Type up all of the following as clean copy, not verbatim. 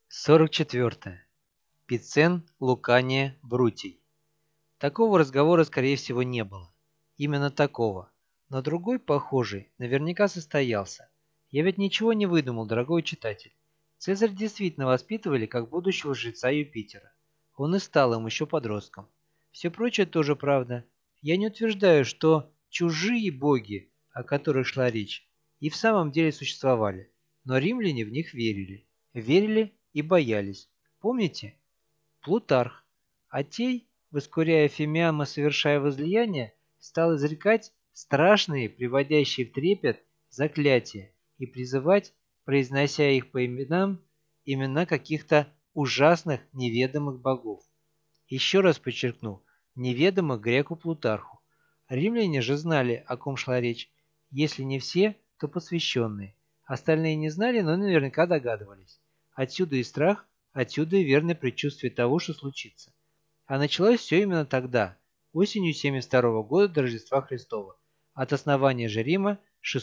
44. Пицен, Лукания, Брутий. Такого разговора, скорее всего, не было. Именно такого. Но другой, похожий, наверняка состоялся. Я ведь ничего не выдумал, дорогой читатель. Цезарь действительно воспитывали как будущего жреца Юпитера. Он и стал им еще подростком. Все прочее тоже правда. Я не утверждаю, что чужие боги, о которых шла речь, и в самом деле существовали. Но римляне в них верили. Верили и боялись. Помните? Плутарх. Атей, воскуряя фимиам и совершая возлияние, стал изрекать страшные, приводящие в трепет, заклятия и призывать, произнося их по именам, имена каких-то ужасных неведомых богов. Еще раз подчеркну, неведомых греку Плутарху. Римляне же знали, о ком шла речь. Если не все, то посвященные. Остальные не знали, но наверняка догадывались. Отсюда и страх, отсюда и верное предчувствие того, что случится. А началось все именно тогда, осенью 72 года до Рождества Христова, от основания же Рима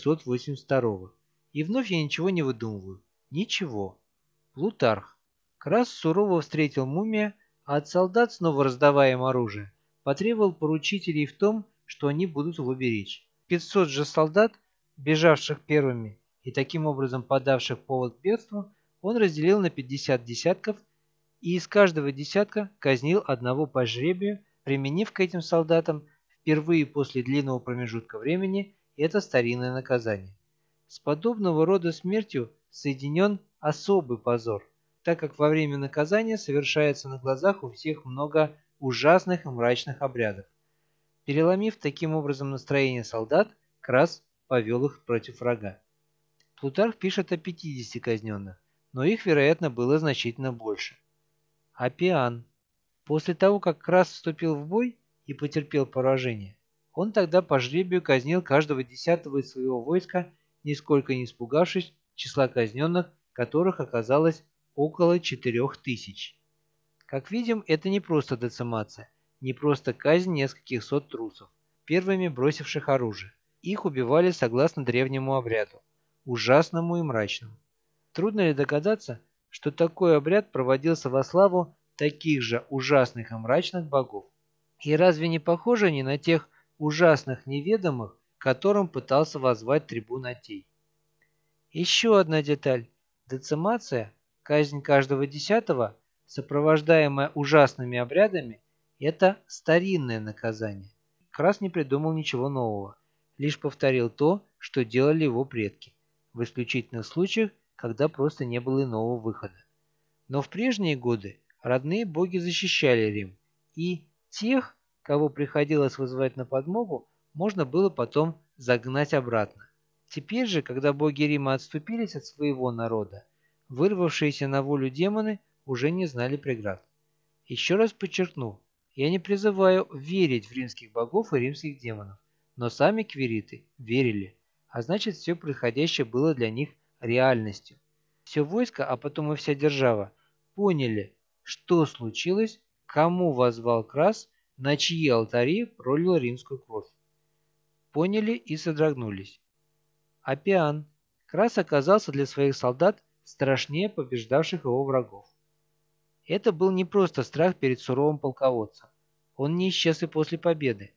682. И вновь я ничего не выдумываю. Ничего. Плутарх. Крас сурово встретил мумия, а от солдат, снова раздавая им оружие, потребовал поручителей в том, что они будут его беречь. 500 же солдат, бежавших первыми и таким образом подавших повод к бегству, он разделил на 50 десятков и из каждого десятка казнил одного по жребию, применив к этим солдатам впервые после длинного промежутка времени это старинное наказание. С подобного рода смертью соединен особый позор, так как во время наказания совершается на глазах у всех много ужасных и мрачных обрядов. Переломив таким образом настроение солдат, Крас повел их против врага. Плутарх пишет о 50 казненных, но их, вероятно, было значительно больше. Аппиан. После того, как Крас вступил в бой и потерпел поражение, он тогда по жребию казнил каждого десятого из своего войска, нисколько не испугавшись числа казненных, которых оказалось около 4000. Как видим, это не просто децимация, не просто казнь нескольких сот трусов, первыми бросивших оружие. Их убивали согласно древнему обряду, ужасному и мрачному. Трудно ли догадаться, что такой обряд проводился во славу таких же ужасных и мрачных богов? И разве не похожи они на тех ужасных неведомых, к которым пытался воззвать трибун Атей? Еще одна деталь. Децимация, казнь каждого десятого, сопровождаемая ужасными обрядами, это старинное наказание. Крас не придумал ничего нового, лишь повторил то, что делали его предки, в исключительных случаях, когда просто не было иного выхода. Но в прежние годы родные боги защищали Рим, и тех, кого приходилось вызывать на подмогу, можно было потом загнать обратно. Теперь же, когда боги Рима отступились от своего народа, вырвавшиеся на волю демоны уже не знали преград. Еще раз подчеркну, я не призываю верить в римских богов и римских демонов, но сами квириты верили, а значит все происходящее было для них реальностью. Все войско, а потом и вся держава, поняли, что случилось, кому воззвал Крас, на чьи алтари пролил римскую кровь. Поняли и содрогнулись. Аппиан. Крас оказался для своих солдат страшнее побеждавших его врагов. Это был не просто страх перед суровым полководцем. Он не исчез и после победы.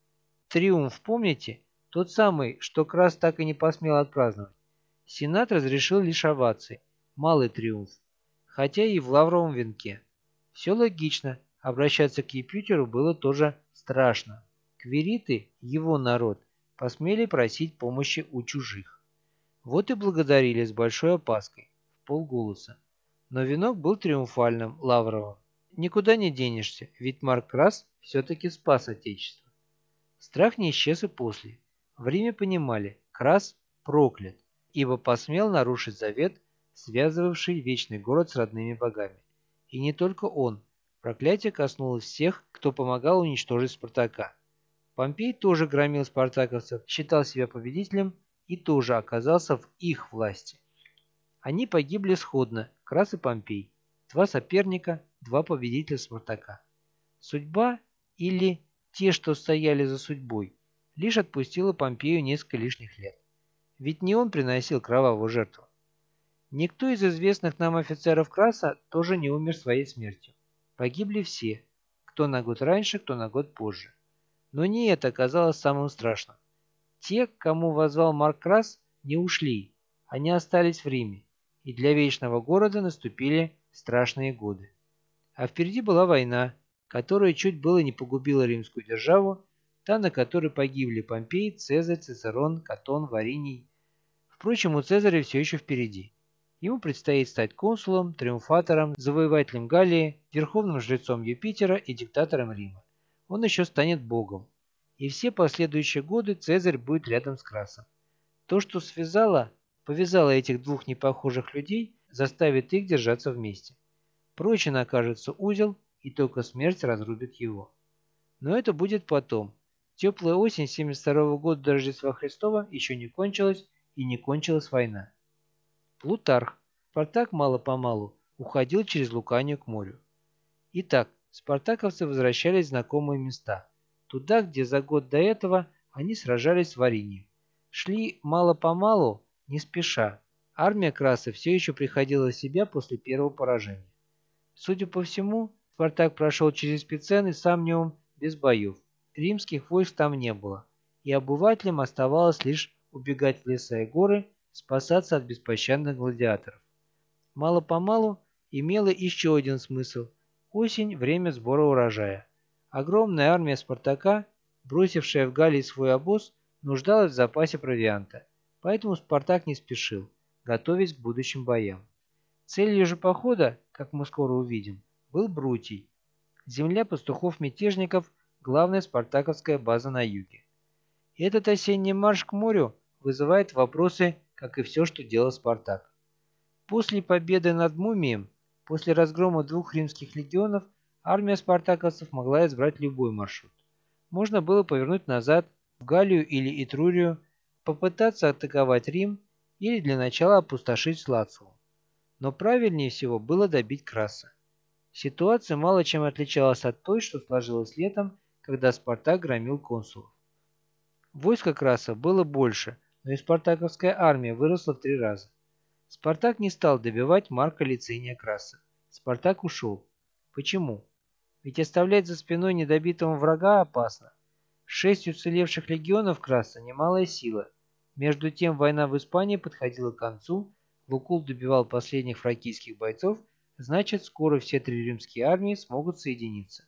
Триумф, помните? Тот самый, что Крас так и не посмел отпраздновать. Сенат разрешил лишь овации. Малый триумф. Хотя и в лавровом венке. Все логично. Обращаться к Юпитеру было тоже страшно. Квириты, его народ, посмели просить помощи у чужих. Вот и благодарили с большой опаской, в полголоса. Но венок был триумфальным, лавровым. Никуда не денешься, ведь Марк Крас все-таки спас Отечество. Страх не исчез и после. В Риме понимали, Крас проклят, ибо посмел нарушить завет, связывавший вечный город с родными богами. И не только он. Проклятие коснулось всех, кто помогал уничтожить Спартака. Помпей тоже громил спартаковцев, считал себя победителем и тоже оказался в их власти. Они погибли сходно, Крас и Помпей. Два соперника, два победителя Спартака. Судьба или те, что стояли за судьбой, лишь отпустила Помпею несколько лишних лет. Ведь не он приносил кровавую жертву. Никто из известных нам офицеров Краса тоже не умер своей смертью. Погибли все, кто на год раньше, кто на год позже. Но не это оказалось самым страшным. Те, кому воззвал Марк Крас, не ушли, они остались в Риме, и для Вечного Города наступили страшные годы. А впереди была война, которая чуть было не погубила римскую державу, та, на которой погибли Помпей, Цезарь, Цицерон, Катон, Вариний. Впрочем, у Цезаря все еще впереди. Ему предстоит стать консулом, триумфатором, завоевателем Галлии, верховным жрецом Юпитера и диктатором Рима. Он еще станет богом. И все последующие годы Цезарь будет рядом с Красом. То, что повязало этих двух непохожих людей, заставит их держаться вместе. Прочен окажется узел, и только смерть разрубит его. Но это будет потом. Теплая осень 72 года до Рождества Христова еще не кончилась, и не кончилась война. Плутарх. Спартак мало-помалу уходил через Луканию к морю. Итак, спартаковцы возвращались в знакомые места. Туда, где за год до этого они сражались с Варинием. Шли мало-помалу, не спеша. Армия Краса все еще приходила в себя после первого поражения. Судя по всему, Спартак прошел через Пицен и Самниум без боев. Римских войск там не было, и обывателям оставалось лишь убегать в леса и горы, спасаться от беспощадных гладиаторов. Мало-помалу имело еще один смысл. Осень – время сбора урожая. Огромная армия Спартака, бросившая в Галлии свой обоз, нуждалась в запасе провианта, поэтому Спартак не спешил, готовясь к будущим боям. Целью же похода, как мы скоро увидим, был Брутий. Земля пастухов-мятежников – главная спартаковская база на юге. И этот осенний марш к морю вызывает вопросы, как и все, что делал Спартак. После победы над Мумием, после разгрома двух римских легионов, армия спартаковцев могла избрать любой маршрут. Можно было повернуть назад, в Галлию или Этрурию, попытаться атаковать Рим или для начала опустошить Лацио. Но правильнее всего было добить Краса. Ситуация мало чем отличалась от той, что сложилась летом, когда Спартак громил консулов. Войско Краса было больше, но и спартаковская армия выросла в 3 раза. Спартак не стал добивать Марка Лициния Краса. Спартак ушел. Почему? Ведь оставлять за спиной недобитого врага опасно. 6 уцелевших легионов Краса – немалая сила. Между тем война в Испании подходила к концу, Лукул добивал последних фракийских бойцов, значит, скоро все 3 римские армии смогут соединиться.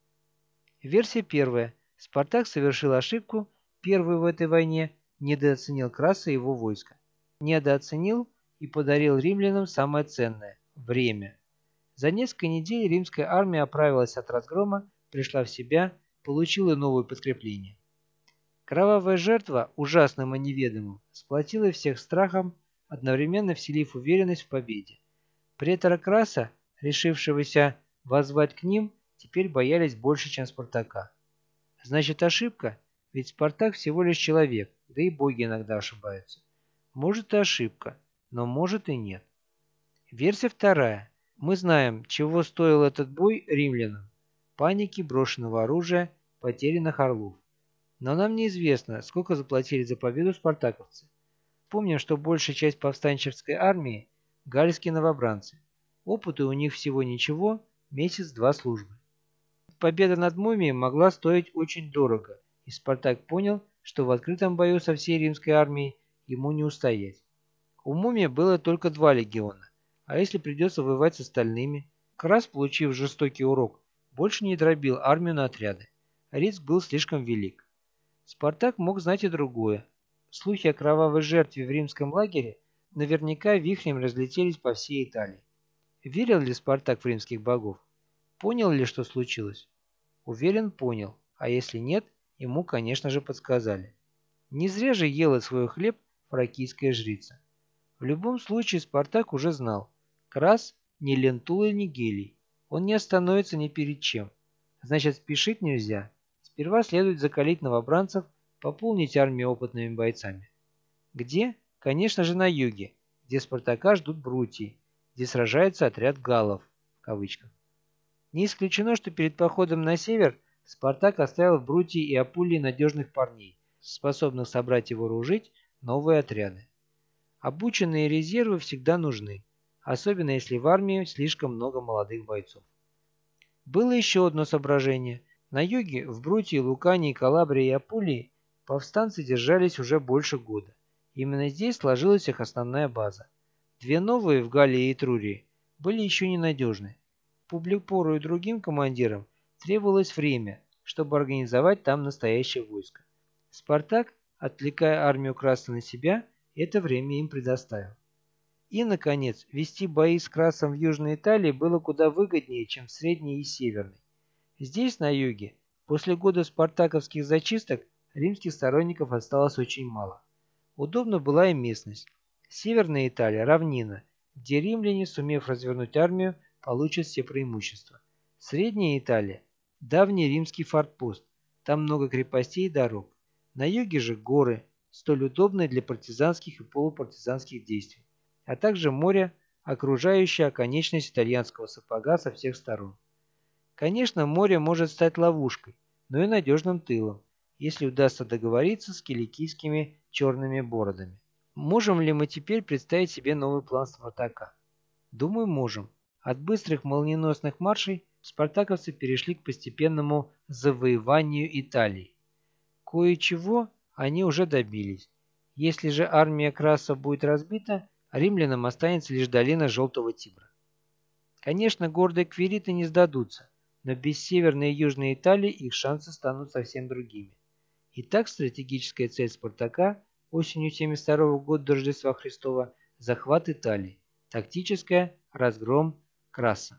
Версия первая. Спартак совершил ошибку, первый в этой войне, недооценил Краса и его войско. Недооценил и подарил римлянам самое ценное – время. За несколько недель римская армия оправилась от разгрома, пришла в себя, получила новое подкрепление. Кровавая жертва, ужасным и неведомым, сплотила всех страхом, одновременно вселив уверенность в победе. Претора Краса, решившегося воззвать к ним, теперь боялись больше, чем Спартака. Значит, ошибка? Ведь Спартак всего лишь человек, да и боги иногда ошибаются. Может и ошибка, но может и нет. Версия вторая. Мы знаем, чего стоил этот бой римлянам. Паники, брошенного оружия, потерянных орлов. Но нам неизвестно, сколько заплатили за победу спартаковцы. Помним, что большая часть повстанческой армии – галльские новобранцы. Опыта у них всего ничего, месяц-два службы. Победа над Мумием могла стоить очень дорого, и Спартак понял, что в открытом бою со всей римской армией ему не устоять. У Мумия было только 2 легиона, а если придется воевать с остальными? Крас, получив жестокий урок, больше не дробил армию на отряды. Риск был слишком велик. Спартак мог знать и другое. Слухи о кровавой жертве в римском лагере наверняка вихрем разлетелись по всей Италии. Верил ли Спартак в римских богов? Понял ли, что случилось? Уверен, понял, а если нет, ему, конечно же, подсказали. Не зря же ела свой хлеб фракийская жрица. В любом случае Спартак уже знал. Крас не Лентул и не Гелий. Он не остановится ни перед чем. Значит, спешить нельзя. Сперва следует закалить новобранцев, пополнить армию опытными бойцами. Где? Конечно же на юге, где Спартака ждут Брутии, где сражается отряд галлов, в кавычках. Не исключено, что перед походом на север Спартак оставил в Брутии и Апулии надежных парней, способных собрать и вооружить новые отряды. Обученные резервы всегда нужны, особенно если в армии слишком много молодых бойцов. Было еще одно соображение. На юге, в Брутии, Лукании, Калабрии и Апулии, повстанцы держались уже больше года. Именно здесь сложилась их основная база. Две новые в Галлии и Этрурии были еще ненадежны. Публикпору и другим командирам требовалось время, чтобы организовать там настоящее войско. Спартак, отвлекая армию Краса на себя, это время им предоставил. И, наконец, вести бои с Красом в Южной Италии было куда выгоднее, чем в Средней и Северной. Здесь, на юге, после года спартаковских зачисток, римских сторонников осталось очень мало. Удобна была и местность. Северная Италия – равнина, где римляне, сумев развернуть армию, получат все преимущества. Средняя Италия – давний римский форпост, там много крепостей и дорог. На юге же горы, столь удобные для партизанских и полупартизанских действий, а также море, окружающее оконечность итальянского сапога со всех сторон. Конечно, море может стать ловушкой, но и надежным тылом, если удастся договориться с киликийскими черными бородами. Можем ли мы теперь представить себе новый план Спартака? Думаю, можем. От быстрых молниеносных маршей спартаковцы перешли к постепенному завоеванию Италии. Кое-чего они уже добились. Если же армия Краса будет разбита, римлянам останется лишь долина Желтого Тибра. Конечно, гордые квириты не сдадутся, но без Северной и Южной Италии их шансы станут совсем другими. Итак, стратегическая цель Спартака осенью 72 года до Рождества Христова – захват Италии, тактическая – разгром Краса.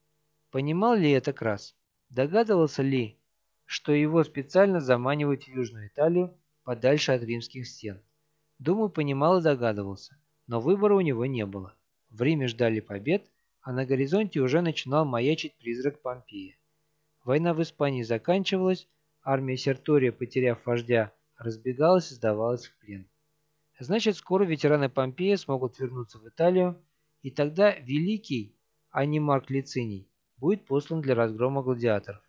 Понимал ли это Крас? Догадывался ли, что его специально заманивают в Южную Италию подальше от римских стен? Думаю, понимал и догадывался, но выбора у него не было. В Риме ждали побед, а на горизонте уже начинал маячить призрак Помпея. Война в Испании заканчивалась, армия Сертория, потеряв вождя, разбегалась и сдавалась в плен. Значит, скоро ветераны Помпея смогут вернуться в Италию, и тогда Великий, а не Марк Лициний, будет послан для разгрома гладиаторов.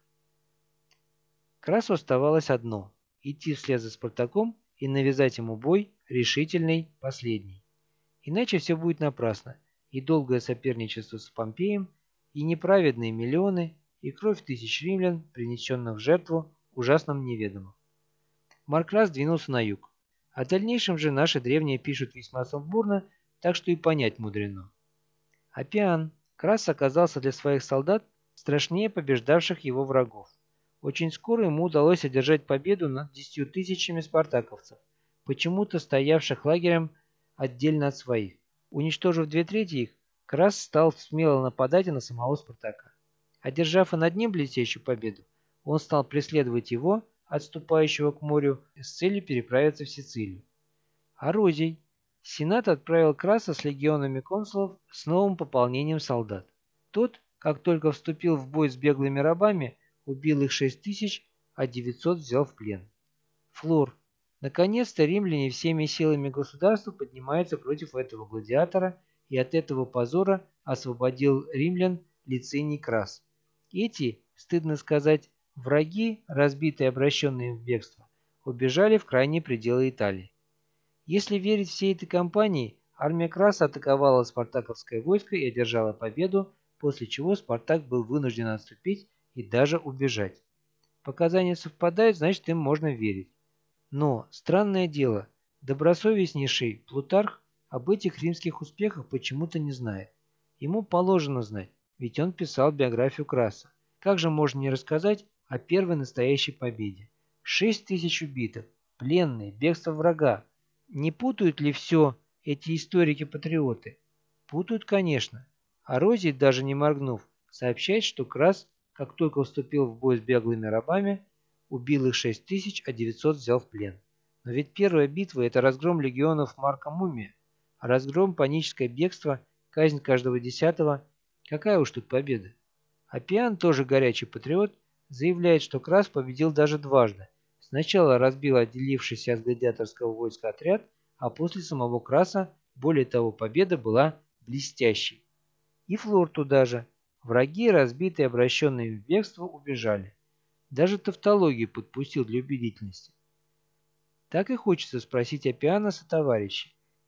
Красу оставалось одно – идти вслед за Спартаком и навязать ему бой, решительный, последний. Иначе все будет напрасно, и долгое соперничество с Помпеем, и неправедные миллионы, и кровь тысяч римлян, принесенных в жертву ужасным неведомым. Марк Крас двинулся на юг. О дальнейшем же наши древние пишут весьма сумбурно, так что и понять мудрено. Аппиан. Крас оказался для своих солдат страшнее побеждавших его врагов. Очень скоро ему удалось одержать победу над 10 тысячами спартаковцев, почему-то стоявших лагерем отдельно от своих. Уничтожив 2/3 их, Крас стал смело нападать и на самого Спартака. Одержав и над ним блестящую победу, он стал преследовать его, отступающего к морю, с целью переправиться в Сицилию. Орозий. Сенат отправил Краса с легионами консулов с новым пополнением солдат. Тот, как только вступил в бой с беглыми рабами, убил их 6000, а 900 взял в плен. Флор. Наконец-то римляне всеми силами государства поднимаются против этого гладиатора, и от этого позора освободил римлян Лициний Крас. Эти, стыдно сказать, враги, разбитые и обращенные в бегство, убежали в крайние пределы Италии. Если верить всей этой кампании, армия Краса атаковала спартаковское войско и одержала победу, после чего Спартак был вынужден отступить и даже убежать. Показания совпадают, значит, им можно верить. Но, странное дело, добросовестнейший Плутарх об этих римских успехах почему-то не знает. Ему положено знать, ведь он писал биографию Краса. Как же можно не рассказать о первой настоящей победе? 6000 убитых, пленные, бегство врага. Не путают ли все эти историки-патриоты? Путают, конечно. Орозий, даже не моргнув, сообщает, что Крас, как только вступил в бой с беглыми рабами, убил их 6000, а 900 взял в плен. Но ведь первая битва – это разгром легионов Марка Мумия, а разгром, паническое бегство, казнь каждого десятого – какая уж тут победа? Аппиан, тоже горячий патриот, заявляет, что Крас победил даже дважды. Сначала разбил отделившийся от гладиаторского войска отряд, а после самого Краса, более того, победа была блестящей. И Флор туда же. Враги, разбитые, обращенные в бегство, убежали. Даже тавтологию подпустил для убедительности. Так и хочется спросить Аппиана сотоварищей.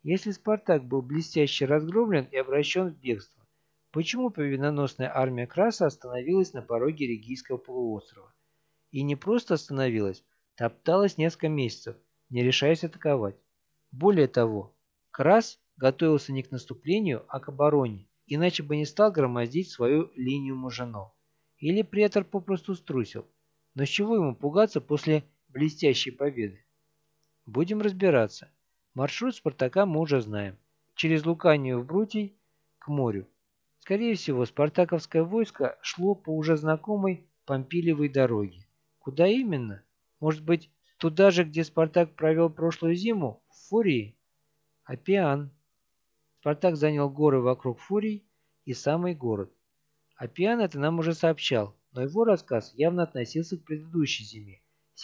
Если Спартак был блестяще разгромлен и обращен в бегство, почему победоносная армия Краса остановилась на пороге Регийского полуострова? И не просто остановилась, топталась несколько месяцев, не решаясь атаковать. Более того, Крас готовился не к наступлению, а к обороне, иначе бы не стал громоздить свою линию Мажино. Или претор попросту струсил. Но с чего ему пугаться после блестящей победы? Будем разбираться. Маршрут Спартака мы уже знаем. Через Луканию в Брутий к морю. Скорее всего, спартаковское войско шло по уже знакомой Помпилевой дороге. Куда именно? Может быть, туда же, где Спартак провел прошлую зиму? В Фурии? Аппиан. Спартак занял горы вокруг Фурий и самый город. Аппиан это нам уже сообщал, но его рассказ явно относился к предыдущей зиме,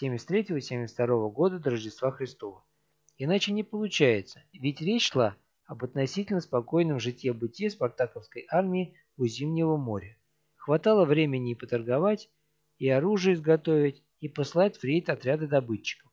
73-72 года до Рождества Христова. Иначе не получается, ведь речь шла об относительно спокойном житье-бытие спартаковской армии у Зимнего моря. Хватало времени и поторговать, и оружие изготовить, и послать в рейд отряды добытчиков.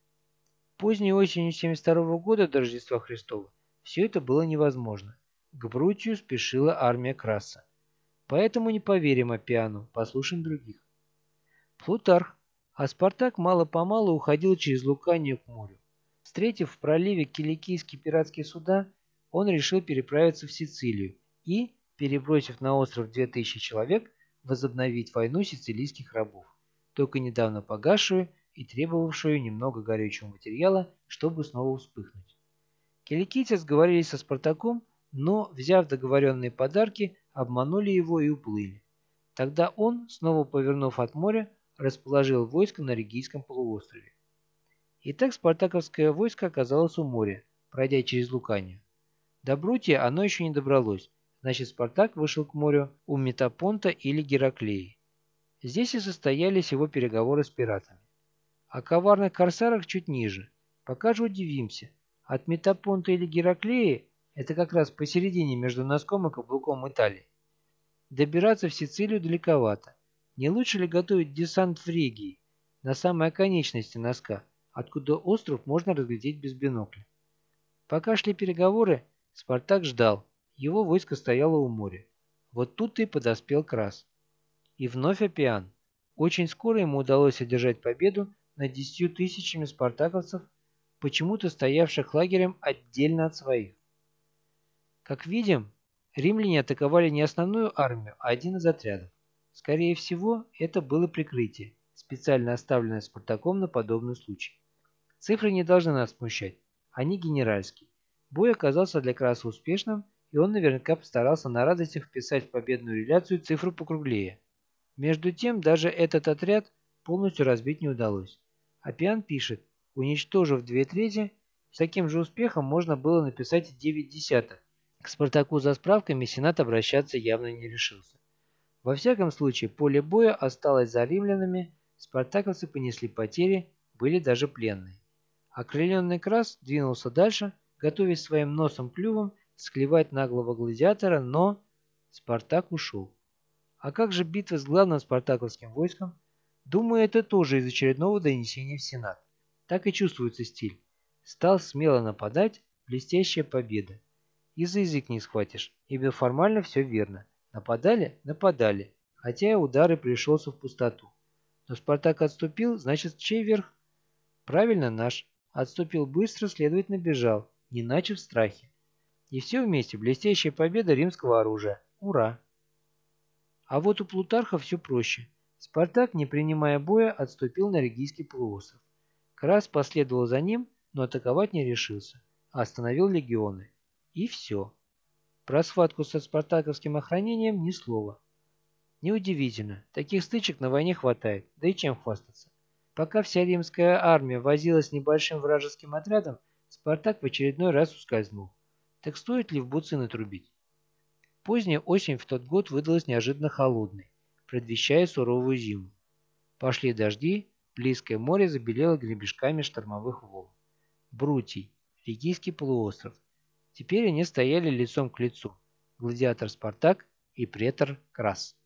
Поздней осенью 72 года до Рождества Христова все это было невозможно. К Брутию спешила армия Краса. Поэтому не поверим Аппиану, послушаем других. Плутарх. А Спартак мало-помалу уходил через Луканию к морю. Встретив в проливе киликийские пиратские суда, он решил переправиться в Сицилию и, перебросив на остров 2000 человек, возобновить войну сицилийских рабов, только недавно погасшую и требовавшую немного горючего материала, чтобы снова вспыхнуть. Киликийцы сговорились со Спартаком, но, взяв договоренные подарки, обманули его и уплыли. Тогда он, снова повернув от моря, расположил войско на Регийском полуострове. Итак, спартаковское войско оказалось у моря, пройдя через Луканию. До Брутия оно еще не добралось, значит Спартак вышел к морю у Метапонта или Гераклеи. Здесь и состоялись его переговоры с пиратами. О коварных корсарах чуть ниже. Пока же удивимся. От Метапонта или Гераклеи, это как раз посередине между носком и каблуком Италии, добираться в Сицилию далековато. Не лучше ли готовить десант в Регии, на самой оконечности носка, откуда остров можно разглядеть без бинокля? Пока шли переговоры, Спартак ждал. Его войско стояло у моря. Вот тут и подоспел Крас. И вновь Аппиан. Очень скоро ему удалось одержать победу над 10 тысячами спартаковцев, почему-то стоявших лагерем отдельно от своих. Как видим, римляне атаковали не основную армию, а один из отрядов. Скорее всего, это было прикрытие, специально оставленное Спартаком на подобный случай. Цифры не должны нас смущать, они генеральские. Бой оказался для Краса успешным, и он наверняка постарался на радостях вписать в победную реляцию цифру покруглее. Между тем, даже этот отряд полностью разбить не удалось. Аппиан пишет, уничтожив 2/3, с таким же успехом можно было написать и 9 десятых. К Спартаку за справками Сенат обращаться явно не решился. Во всяком случае, поле боя осталось за римлянами, спартаковцы понесли потери, были даже пленные. Окрыленный Крас двинулся дальше, готовясь своим носом-клювом склевать наглого гладиатора, но Спартак ушел. А как же битва с главным спартаковским войском? Думаю, это тоже из очередного донесения в Сенат. Так и чувствуется стиль. Стал смело нападать, блестящая победа. И за язык не схватишь, ибо формально все верно. Нападали? Нападали, хотя и удары пришелся в пустоту. Но Спартак отступил, значит, чей верх? Правильно, наш. Отступил быстро, следовательно, бежал, не иначе в страхе. И все вместе блестящая победа римского оружия. Ура! А вот у Плутарха все проще. Спартак, не принимая боя, отступил на Регийский полуостров. Крас последовал за ним, но атаковать не решился, а остановил легионы. И все. Про схватку со спартаковским охранением ни слова. Неудивительно, таких стычек на войне хватает, да и чем хвастаться. Пока вся римская армия возилась с небольшим вражеским отрядом, Спартак в очередной раз ускользнул. Так стоит ли в буцины трубить? Поздняя осень в тот год выдалась неожиданно холодной, предвещая суровую зиму. Пошли дожди, близкое море забелело гребешками штормовых волн. Брутий, Регийский полуостров. Теперь они стояли лицом к лицу. Гладиатор Спартак и претор Крас.